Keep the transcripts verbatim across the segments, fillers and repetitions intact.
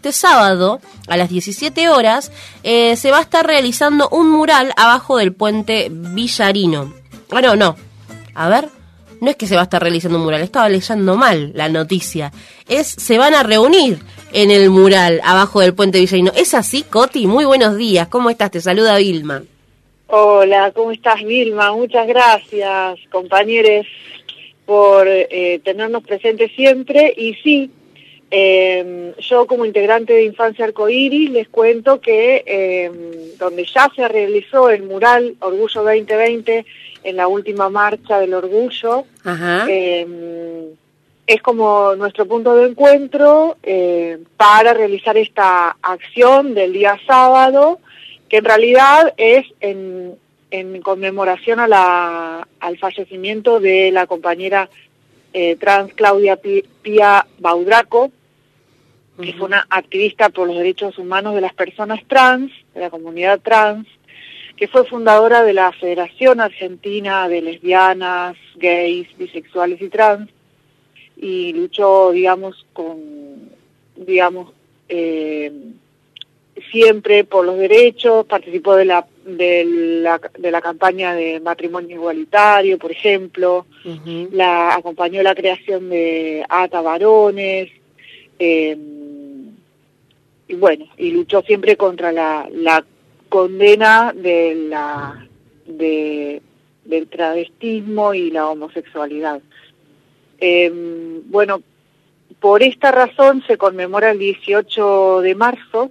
este sábado, a las diecisiete horas, eh, se va a estar realizando un mural abajo del puente Villarino. Ah, no, no. A ver, no es que se va a estar realizando un mural, estaba leyendo mal la noticia. Es, se van a reunir en el mural abajo del puente Villarino. ¿Es así, Coti? Muy buenos días. ¿Cómo estás? Te saluda Vilma. Hola, ¿cómo estás, Vilma? Muchas gracias, compañeros, por eh, tenernos presentes siempre. Y sí, eh, yo como integrante de Infancia Arcoíris les cuento que eh, donde ya se realizó el mural Orgullo veinte veinte en la última marcha del Orgullo, Ajá. Eh, es como nuestro punto de encuentro eh, para realizar esta acción del día sábado, que en realidad es en, en conmemoración a la, al fallecimiento de la compañera eh, trans Claudia Pía Baudraco, que uh-huh. fue una activista por los derechos humanos de las personas trans, de la comunidad trans, que fue fundadora de la Federación Argentina de Lesbianas, Gays, Bisexuales y Trans, y luchó, digamos, con, digamos, eh, siempre por los derechos, participó de la, de la de la campaña de matrimonio igualitario, por ejemplo, uh-huh. la acompañó la creación de ATA Varones, eh, y bueno, y luchó siempre contra la, la condena de la de del travestismo y la homosexualidad. Eh, bueno, por esta razón se conmemora el dieciocho de marzo,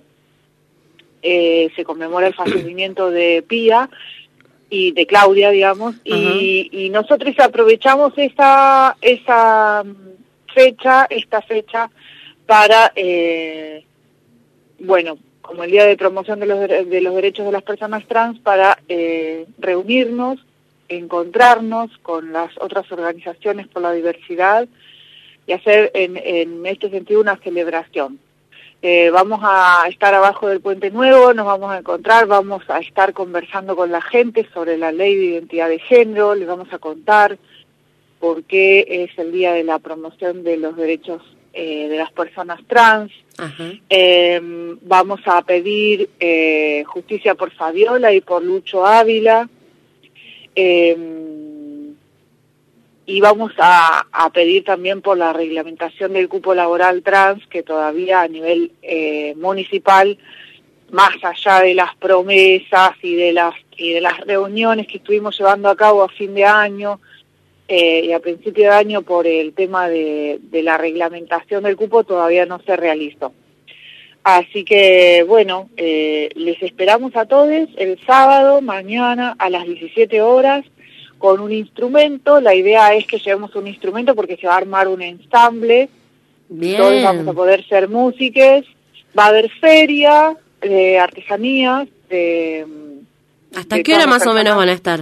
eh, se conmemora el fallecimiento de Pía y de Claudia, digamos, uh-huh. y, y nosotros aprovechamos esa esa fecha, esta fecha para, eh, bueno, como el Día de Promoción de los, de los Derechos de las Personas Trans, para eh, reunirnos, encontrarnos con las otras organizaciones por la diversidad y hacer en, en este sentido una celebración. Eh, vamos a estar abajo del Puente Nuevo, nos vamos a encontrar, vamos a estar conversando con la gente sobre la ley de identidad de género, les vamos a contar por qué es el Día de la Promoción de los Derechos eh, de las Personas Trans. Uh-huh. Eh, vamos a pedir eh, justicia por Fabiola y por Lucho Ávila. Eh, y vamos a, a pedir también por la reglamentación del cupo laboral trans, que todavía a nivel eh, municipal, más allá de las promesas y de las y de las reuniones que estuvimos llevando a cabo a fin de año eh, y a principio de año por el tema de, de la reglamentación del cupo, todavía no se realizó. Así que, bueno, eh, les esperamos a todos el sábado, mañana, a las diecisiete horas, con un instrumento. La idea es que llevemos un instrumento porque se va a armar un ensamble. Bien. Todos vamos a poder ser músicos. Va a haber feria de artesanías. De, ¿Hasta de qué hora más personas. o menos van a estar?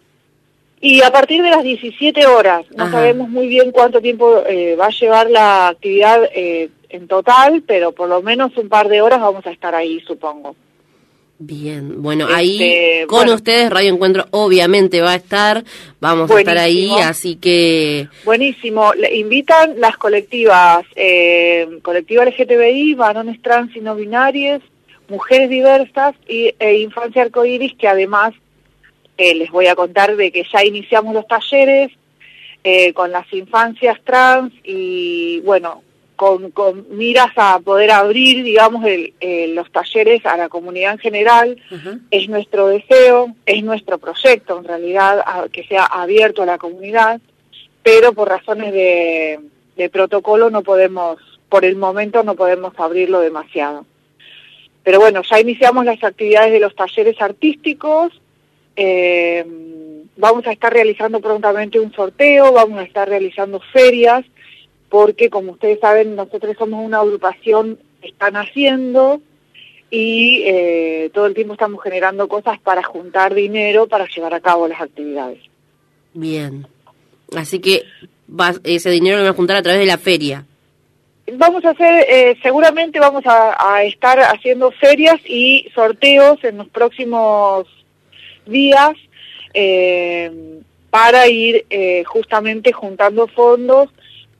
Y a partir de las diecisiete horas. No Ajá. sabemos muy bien cuánto tiempo eh, va a llevar la actividad eh, en total, pero por lo menos un par de horas vamos a estar ahí, supongo. Bien, bueno, este, ahí con bueno, ustedes Radio Encuentro obviamente va a estar, vamos buenísimo. a estar ahí, así que... Buenísimo, le invitan las colectivas, eh, colectiva L G T B I, varones trans y no binarios, mujeres diversas y e Infancia Arcoíris, que además eh, les voy a contar de que ya iniciamos los talleres eh, con las infancias trans y bueno... Con, con miras a poder abrir, digamos, el, eh, los talleres a la comunidad en general. Uh-huh. Es nuestro deseo, es nuestro proyecto, en realidad, a, que sea abierto a la comunidad, pero por razones de, de protocolo no podemos, por el momento no podemos abrirlo demasiado. Pero bueno, ya iniciamos las actividades de los talleres artísticos, eh, vamos a estar realizando prontamente un sorteo, vamos a estar realizando ferias, porque como ustedes saben, nosotros somos una agrupación que están haciendo y eh, todo el tiempo estamos generando cosas para juntar dinero para llevar a cabo las actividades. Bien, así que va, ese dinero lo van a juntar a través de la feria. Vamos a hacer, eh, seguramente vamos a, a estar haciendo ferias y sorteos en los próximos días eh, para ir eh, justamente juntando fondos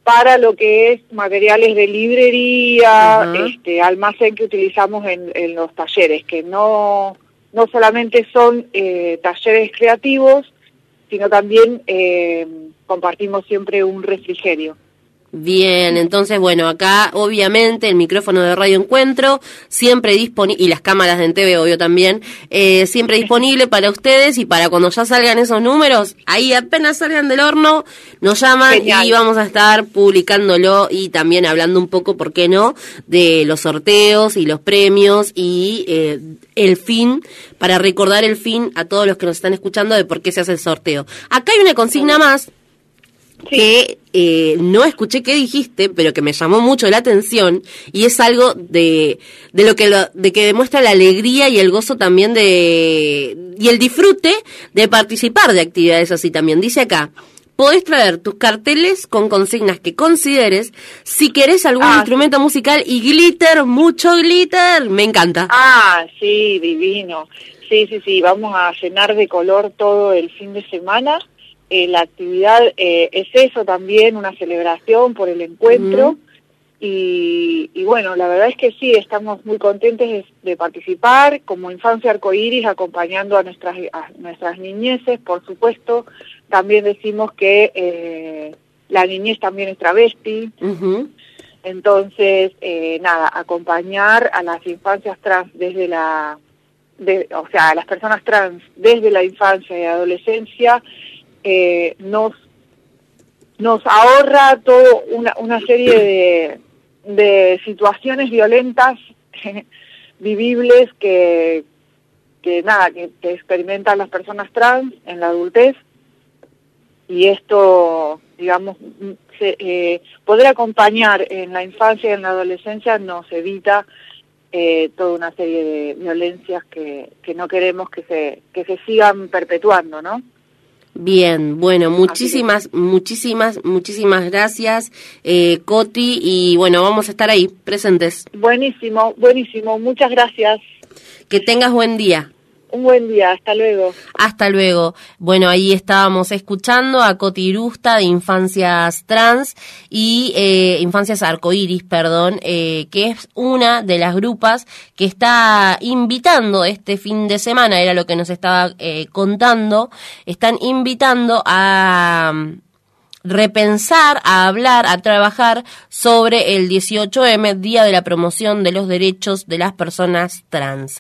para lo que es materiales de librería, Ajá. este, almacén que utilizamos en, en los talleres, que no, no solamente son eh, talleres creativos, sino también eh, compartimos siempre un refrigerio. Bien, entonces, bueno, acá obviamente el micrófono de Radio Encuentro siempre disponible, y las cámaras de N T V, obvio también, eh, siempre disponible para ustedes, y para cuando ya salgan esos números, ahí apenas salgan del horno, nos llaman. Genial. Y vamos a estar publicándolo y también hablando un poco, ¿por qué no?, de los sorteos y los premios y eh, el fin, para recordar el fin a todos los que nos están escuchando de por qué se hace el sorteo. Acá hay una consigna más. Sí. Que eh, no escuché qué dijiste, pero que me llamó mucho la atención, y es algo de de lo que lo, de que demuestra la alegría y el gozo también de y el disfrute de participar de actividades así también. Dice acá: podés traer tus carteles con consignas que consideres, si querés algún ah, instrumento sí. musical y glitter, mucho glitter. Me encanta. Ah, sí, divino. Sí, sí, sí, vamos a llenar de color todo el fin de semana. Eh, la actividad eh, es eso también, una celebración por el encuentro. Uh-huh. y, y bueno, la verdad es que sí, estamos muy contentos de, de participar como Infancia Arcoíris, acompañando a nuestras, a nuestras niñeces, por supuesto. También decimos que eh, la niñez también es travesti. Uh-huh. Entonces, eh, nada, acompañar a las infancias trans desde la, de, o sea, a las personas trans desde la infancia y adolescencia. Eh, nos nos ahorra todo una, una serie de, de situaciones violentas vivibles que, que nada que, que experimentan las personas trans en la adultez, y esto, digamos, se, eh, poder acompañar en la infancia y en la adolescencia nos evita eh, toda una serie de violencias que, que no queremos que se que se sigan perpetuando, ¿no? Bien, bueno, muchísimas, muchísimas, muchísimas gracias, eh, Coti, y bueno, vamos a estar ahí, presentes. Buenísimo, buenísimo, muchas gracias. Que tengas buen día. Un buen día, hasta luego. Hasta luego. Bueno, ahí estábamos escuchando a Coti Irusta de Infancias Trans y eh, Infancias Arcoíris, perdón, eh, que es una de las grupas que está invitando este fin de semana, era lo que nos estaba eh, contando, están invitando a repensar, a hablar, a trabajar sobre el dieciocho eme, Día de la Promoción de los Derechos de las Personas Trans.